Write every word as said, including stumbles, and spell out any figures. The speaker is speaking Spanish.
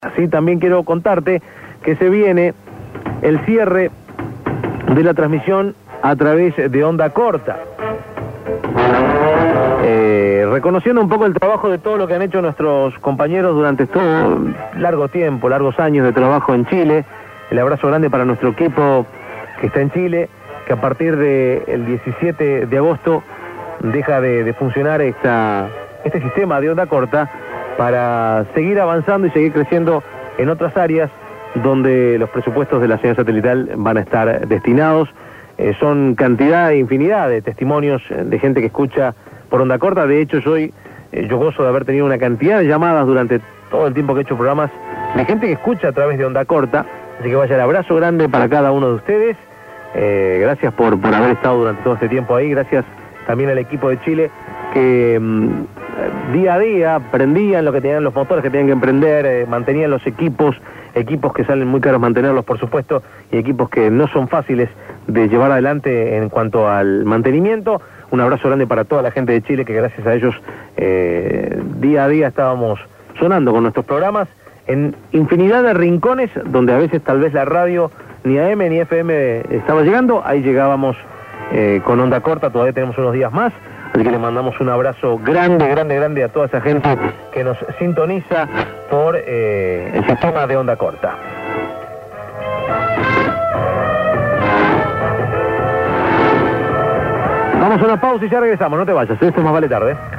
Así también quiero contarte que se viene el cierre de la transmisión a través de onda corta. Eh, reconociendo un poco el trabajo de todo lo que han hecho nuestros compañeros durante todo largo tiempo, largos años de trabajo en Chile. El abrazo grande para nuestro equipo que está en Chile, que a partir del diecisiete de agosto deja de, de funcionar esta, este sistema de onda corta, para seguir avanzando y seguir creciendo en otras áreas donde los presupuestos de la señal satelital van a estar destinados. Eh, son cantidad e infinidad de testimonios de gente que escucha por onda corta. De hecho, yo, hoy, eh, yo gozo de haber tenido una cantidad de llamadas durante todo el tiempo que he hecho programas de gente que escucha a través de onda corta. Así que vaya el abrazo grande para cada uno de ustedes. Eh, gracias por, por haber estado durante todo este tiempo ahí. Gracias también al equipo de Chile que mmm, día a día prendían lo que tenían los motores que tenían que emprender, eh, mantenían los equipos, equipos que salen muy caros mantenerlos, por supuesto, y equipos que no son fáciles de llevar adelante en cuanto al mantenimiento. Un abrazo grande para toda la gente de Chile, que gracias a ellos eh, día a día estábamos sonando con nuestros programas en infinidad de rincones donde a veces tal vez la radio ni A M ni F M estaba llegando. Ahí llegábamos eh, con onda corta. Todavía tenemos unos días más. Así que le mandamos un abrazo grande, grande, grande a toda esa gente que nos sintoniza por eh, el sistema de onda corta. Vamos a una pausa y ya regresamos, no te vayas, esto es Más Vale Tarde.